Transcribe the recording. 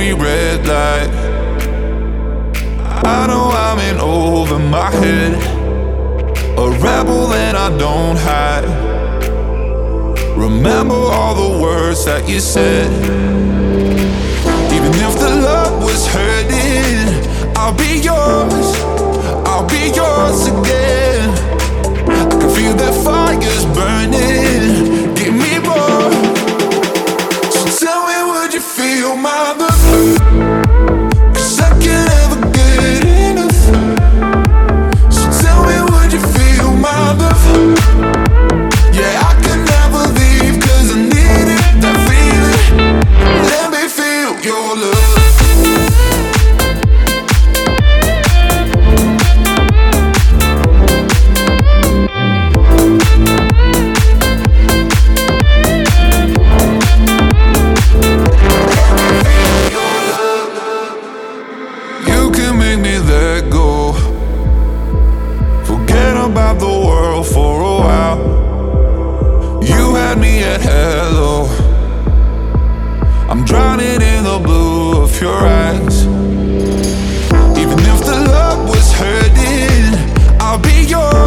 every red light. I know I'm in over my head, a rebel and I don't hide. Remember all the words that you said. Even if the love was hurting, I'll be yours, I'll be yours again. I can feel that fire's burning, give me more. So tell me, would you feel my love? 'Cause I can't ever get enough. So tell me, would you feel my love? Yeah, I can never leave 'cause I needed that feeling. Let me feel your love. You can make me let go, forget about the world for a while. You had me at hello, I'm drowning in the blue of your eyes. Even if the love was hurting, I'll be yours.